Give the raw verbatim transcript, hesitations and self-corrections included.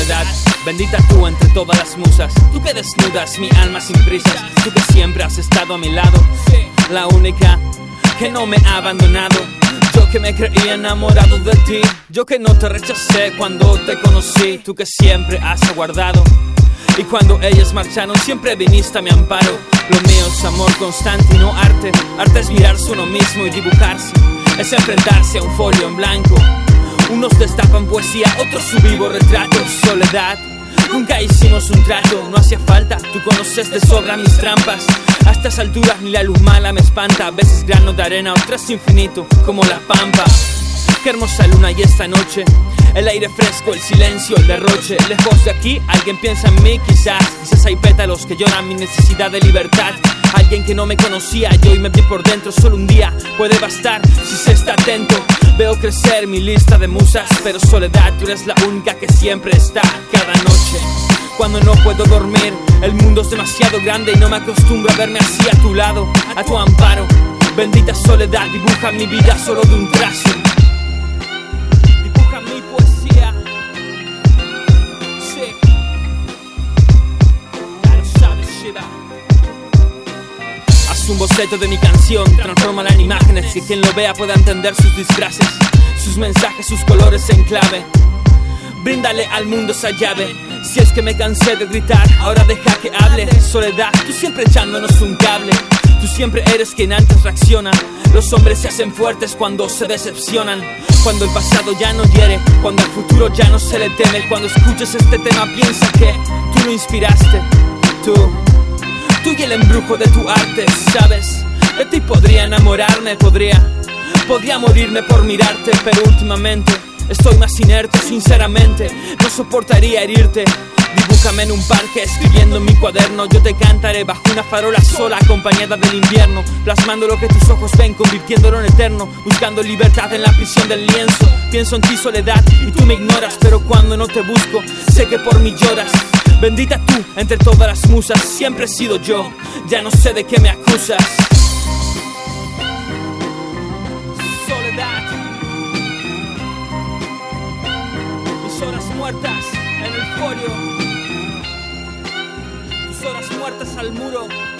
soledad. Bendita tú entre todas las musas, tú que desnudas mi alma sin prisas, tú que siempre has estado a mi lado, la única que no me ha abandonado. Yo que me creía enamorado de ti, yo que no te rechacé cuando te conocí, tú que siempre has aguardado. Y cuando ellas marcharon siempre viniste a mi amparo. Lo mío es amor constante y no arte. Arte es mirarse uno mismo y dibujarse, es enfrentarse a un folio en blanco. Unos destapan poesía, otros su vivo retrato. Soledad, nunca hicimos un trato, no hacía falta, tú conoces de sobra mis trampas. A estas alturas ni la luz mala me espanta. A veces grano de arena, otras infinito como la pampa. Qué hermosa luna y esta noche, el aire fresco, el silencio, el derroche. Lejos de aquí, alguien piensa en mí, quizás. Quizás hay pétalos que lloran mi necesidad de libertad. Alguien que no me conocía, yo y me vi por dentro. Solo un día puede bastar si se está atento. Veo crecer mi lista de musas, pero soledad, tú eres la única que siempre está. Cada noche, cuando no puedo dormir, el mundo es demasiado grande y no me acostumbro a verme así a tu lado, a tu amparo. Bendita soledad, dibuja mi vida solo de un trazo. Dibuja mi poesía. Sí. Ya lo sabes, Shiva. Haz un boceto de mi canción, transfórmala en imágenes, que quien lo vea pueda entender sus disfraces, sus mensajes, sus colores en clave. Bríndale al mundo esa llave. Si es que me cansé de gritar, ahora deja que hable. Soledad, tú siempre echándonos un cable. Tú siempre eres quien antes reacciona. Los hombres se hacen fuertes cuando se decepcionan, cuando el pasado ya no hiere, cuando al futuro ya no se le teme. Cuando escuches este tema piensa que tú lo inspiraste. Tú, tú y el embrujo de tu arte, ¿sabes? De ti podría enamorarme, podría Podría morirme por mirarte, pero últimamente estoy más inerte, sinceramente. No soportaría herirte. Dibújame en un parque, escribiendo en mi cuaderno. Yo te cantaré bajo una farola sola, acompañada del invierno, plasmando lo que tus ojos ven, convirtiéndolo en eterno, buscando libertad en la prisión del lienzo. Pienso en ti, soledad, y tú me ignoras, pero cuando no te busco, sé que por mí lloras. Bendita tú entre todas las musas, siempre he sido yo, ya no sé de qué me acusas. Soledad, mis horas muertas en el folio, tus horas muertas al muro.